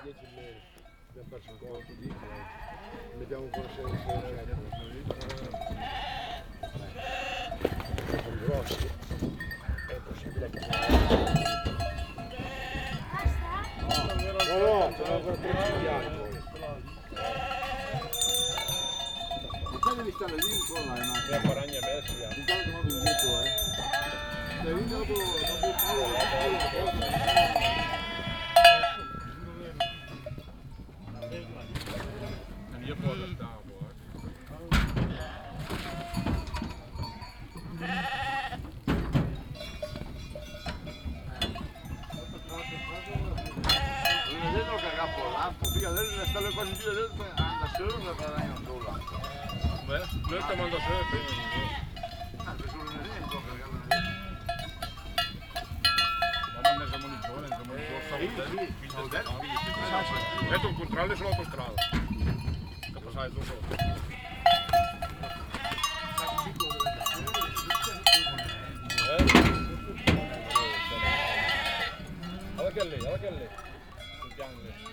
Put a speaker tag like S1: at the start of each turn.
S1: 10 meno. Abbiamo perso un conto di mettiamo un po' sono grossi. È possibile che no, ce l'ho ancora 13 anni.
S2: Devi stare lì un po' là, ma...
S1: La paragna messi,
S2: intanto che vado indietro, Stai lì dopo Paolo,
S1: io poi la stavo,
S2: non vedo che agappo l'ampo, figa, adesso sta le cose giù, adesso anda solo una paragna non solo l'ampo.
S1: beh, noi stiamo andando sempre prima.
S2: Se solo un evento, perché
S1: Metto un controllo sull'autostrada. Che passare tu solo. Guarda che lì, guarda che lì. Sul piano lì.